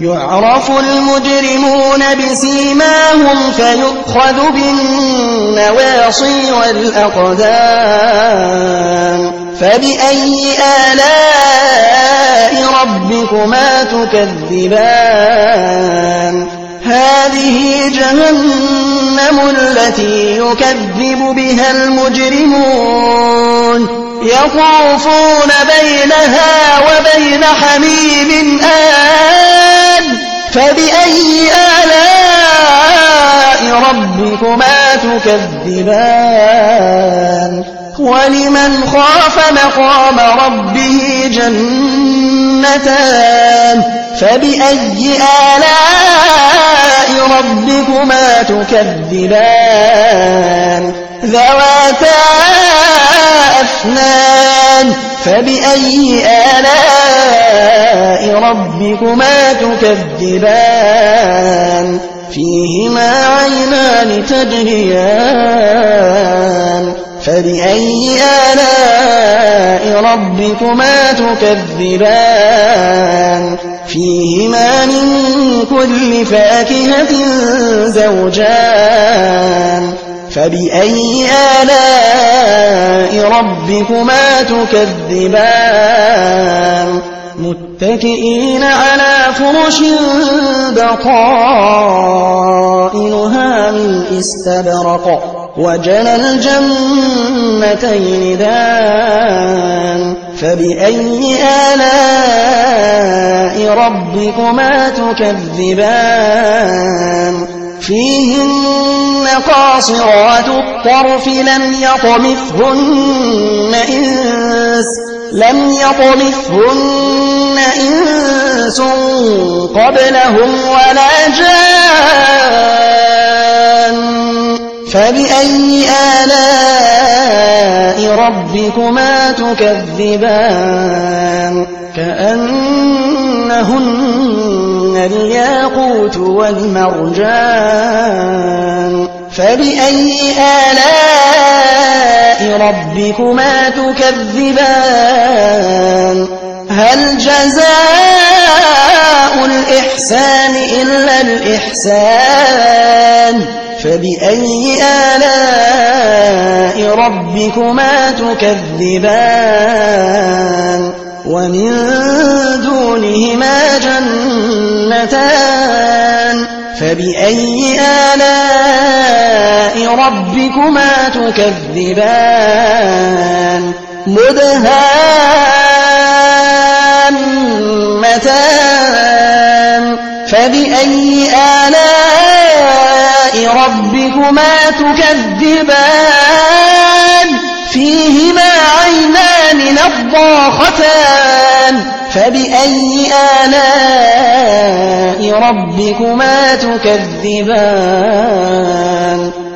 يعرف المجرمون بسيماهم فيؤخذ بالنواصي والأقدام فبأي آلاء ربكما تكذبان هذه جهنم التي يكذب بها المجرمون يطوفون بينها وبين حميم آن فبأي آلاء ربكما تكذبان ولمن خاف مقام ربه جنتان فبأي آلاء ربكما تكذبان ذواتا أفنان فبأي آلاء ربكما تكذبان فيهما عينان تجريان فبأي آلاء ربكما تكذبان فيهما من كل فاكهة زوجان فبأي آلاء ربكما تكذبان متكئين على فرش بطائنها من استبرق وجنى الجنتين دان فبأي آلاء ربكما تكذبان فيهن قاصرات الطرف لم يطمثهن إنس قبلهم ولا جان فبأي آلاء ربكما تكذبان كأنهن الياقوت والمرجان فبأي آلاء ربكما تكذبان هل جزاء الإحسان إلا الإحسان فبأي آلاء ربكما تكذبان ومن دونهما جنتان فبأي آلاء ربكما تكذبان مدهامتان فبأي آلاء ربكما تكذبان فيهما عينان نضاختان فبأي آلاء ربكما تكذبان